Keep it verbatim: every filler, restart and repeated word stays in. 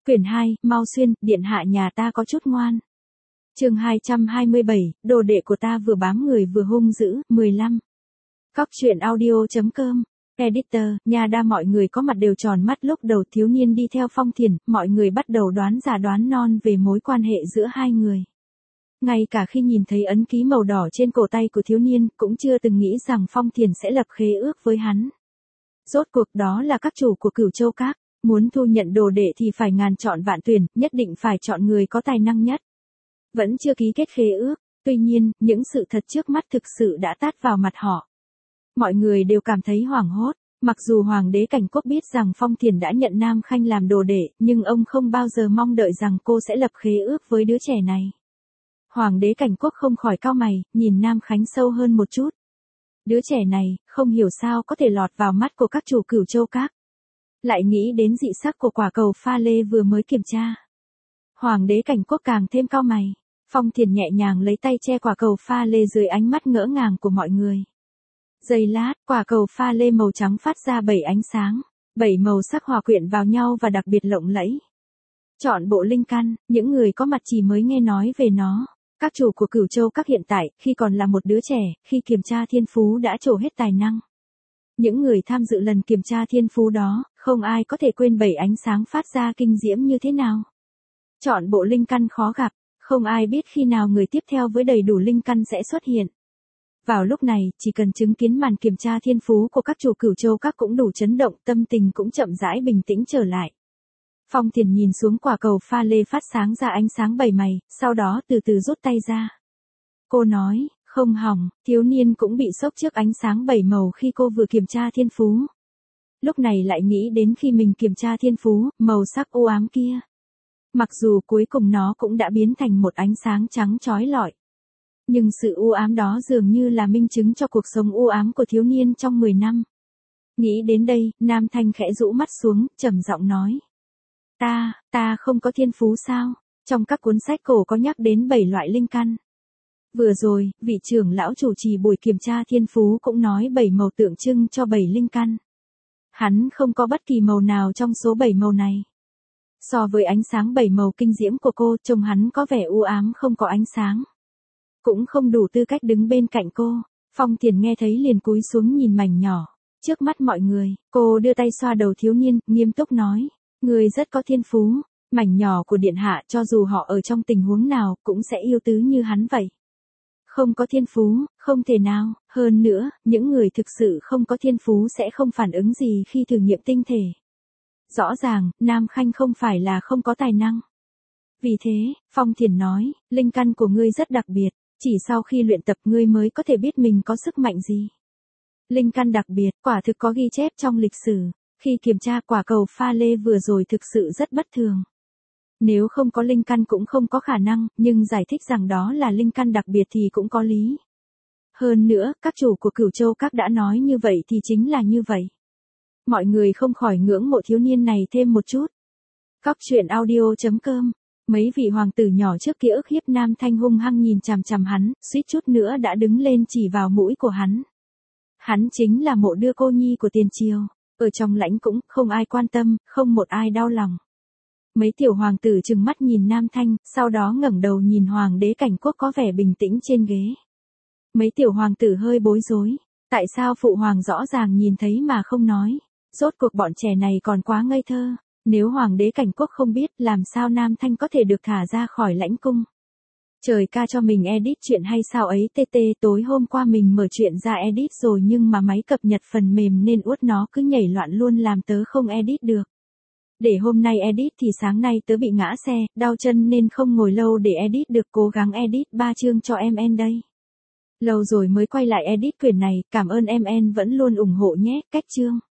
Quyển hai, Mau Xuyên, điện hạ nhà ta có chút ngoan. Chương hai trăm hai mươi bảy, đồ đệ của ta vừa bám người vừa hung dữ, mười lăm. Cóc truyện audio.com. Editor, nhà đa mọi người có mặt đều tròn mắt lúc đầu thiếu niên đi theo Phong Thiền, mọi người bắt đầu đoán già đoán non về mối quan hệ giữa hai người. Ngay cả khi nhìn thấy ấn ký màu đỏ trên cổ tay của thiếu niên, cũng chưa từng nghĩ rằng Phong Thiền sẽ lập khế ước với hắn. Rốt cuộc đó là các chủ của Cửu Châu Các, muốn thu nhận đồ đệ thì phải ngàn chọn vạn tuyển, nhất định phải chọn người có tài năng nhất. Vẫn chưa ký kết khế ước, tuy nhiên, những sự thật trước mắt thực sự đã tát vào mặt họ. Mọi người đều cảm thấy hoảng hốt, mặc dù Hoàng đế Cảnh Quốc biết rằng Phong Thiền đã nhận Nam Khanh làm đồ đệ, nhưng ông không bao giờ mong đợi rằng cô sẽ lập khế ước với đứa trẻ này. Hoàng đế Cảnh Quốc không khỏi cau mày, nhìn Nam Khánh sâu hơn một chút. Đứa trẻ này, không hiểu sao có thể lọt vào mắt của các chủ Cửu Châu Các. Lại nghĩ đến dị sắc của quả cầu pha lê vừa mới kiểm tra. Hoàng đế Cảnh Quốc càng thêm cau mày. Phong Thiền nhẹ nhàng lấy tay che quả cầu pha lê dưới ánh mắt ngỡ ngàng của mọi người. Giây lát, quả cầu pha lê màu trắng phát ra bảy ánh sáng, bảy màu sắc hòa quyện vào nhau và đặc biệt lộng lẫy. Chọn bộ linh căn, những người có mặt chỉ mới nghe nói về nó. Các chủ của Cửu Châu Các hiện tại, khi còn là một đứa trẻ, khi kiểm tra thiên phú đã trổ hết tài năng. Những người tham dự lần kiểm tra thiên phú đó, không ai có thể quên bảy ánh sáng phát ra kinh diễm như thế nào. Chọn bộ linh căn khó gặp, không ai biết khi nào người tiếp theo với đầy đủ linh căn sẽ xuất hiện. Vào lúc này, chỉ cần chứng kiến màn kiểm tra thiên phú của các chủ Cửu Châu Các cũng đủ chấn động, tâm tình cũng chậm rãi bình tĩnh trở lại. Phong Thiền nhìn xuống quả cầu pha lê phát sáng ra ánh sáng bảy màu, sau đó từ từ rút tay ra. Cô nói, không hỏng, thiếu niên cũng bị sốc trước ánh sáng bảy màu khi cô vừa kiểm tra thiên phú. Lúc này lại nghĩ đến khi mình kiểm tra thiên phú, màu sắc u ám kia. Mặc dù cuối cùng nó cũng đã biến thành một ánh sáng trắng chói lọi. Nhưng sự u ám đó dường như là minh chứng cho cuộc sống u ám của thiếu niên trong mười năm. Nghĩ đến đây, Nam Thanh khẽ rũ mắt xuống, trầm giọng nói. Ta, ta không có thiên phú sao? Trong các cuốn sách cổ có nhắc đến bảy loại linh căn. Vừa rồi, vị trưởng lão chủ trì buổi kiểm tra thiên phú cũng nói bảy màu tượng trưng cho bảy linh căn. Hắn không có bất kỳ màu nào trong số bảy màu này. So với ánh sáng bảy màu kinh diễm của cô, trông hắn có vẻ u ám không có ánh sáng. Cũng không đủ tư cách đứng bên cạnh cô. Phong Thiền nghe thấy liền cúi xuống nhìn mảnh nhỏ. Trước mắt mọi người, cô đưa tay xoa đầu thiếu niên, nghiêm túc nói. Người rất có thiên phú, mảnh nhỏ của điện hạ cho dù họ ở trong tình huống nào cũng sẽ yêu tứ như hắn vậy. Không có thiên phú, không thể nào, hơn nữa, những người thực sự không có thiên phú sẽ không phản ứng gì khi thử nghiệm tinh thể. Rõ ràng, Nam Khanh không phải là không có tài năng. Vì thế, Phong Thiền nói, linh căn của ngươi rất đặc biệt, chỉ sau khi luyện tập ngươi mới có thể biết mình có sức mạnh gì. Linh căn đặc biệt, quả thực có ghi chép trong lịch sử. Khi kiểm tra quả cầu pha lê vừa rồi thực sự rất bất thường. Nếu không có linh căn cũng không có khả năng, nhưng giải thích rằng đó là linh căn đặc biệt thì cũng có lý. Hơn nữa, các chủ của Cửu Châu Các đã nói như vậy thì chính là như vậy. Mọi người không khỏi ngưỡng mộ thiếu niên này thêm một chút. Cóc truyện audio.com. Mấy vị hoàng tử nhỏ trước kia ức hiếp Nam Thanh hung hăng nhìn chằm chằm hắn, suýt chút nữa đã đứng lên chỉ vào mũi của hắn. Hắn chính là Mộ Đưa cô nhi của tiền triều. Ở trong lãnh cũng không ai quan tâm, không một ai đau lòng. Mấy tiểu hoàng tử trừng mắt nhìn Nam Thanh, sau đó ngẩng đầu nhìn Hoàng đế Cảnh Quốc có vẻ bình tĩnh trên ghế. Mấy tiểu hoàng tử hơi bối rối. Tại sao phụ hoàng rõ ràng nhìn thấy mà không nói? Rốt cuộc bọn trẻ này còn quá ngây thơ. Nếu Hoàng đế Cảnh Quốc không biết làm sao Nam Thanh có thể được thả ra khỏi lãnh cung. Trời ca cho mình edit chuyện hay sao ấy tê tê, tối hôm qua mình mở chuyện ra edit rồi nhưng mà máy cập nhật phần mềm nên uất nó cứ nhảy loạn luôn làm tớ không edit được. Để hôm nay edit thì sáng nay tớ bị ngã xe, đau chân nên không ngồi lâu để edit được, cố gắng edit ba chương cho em en đây. Lâu rồi mới quay lại edit quyển này, cảm ơn em en vẫn luôn ủng hộ nhé, cách chương.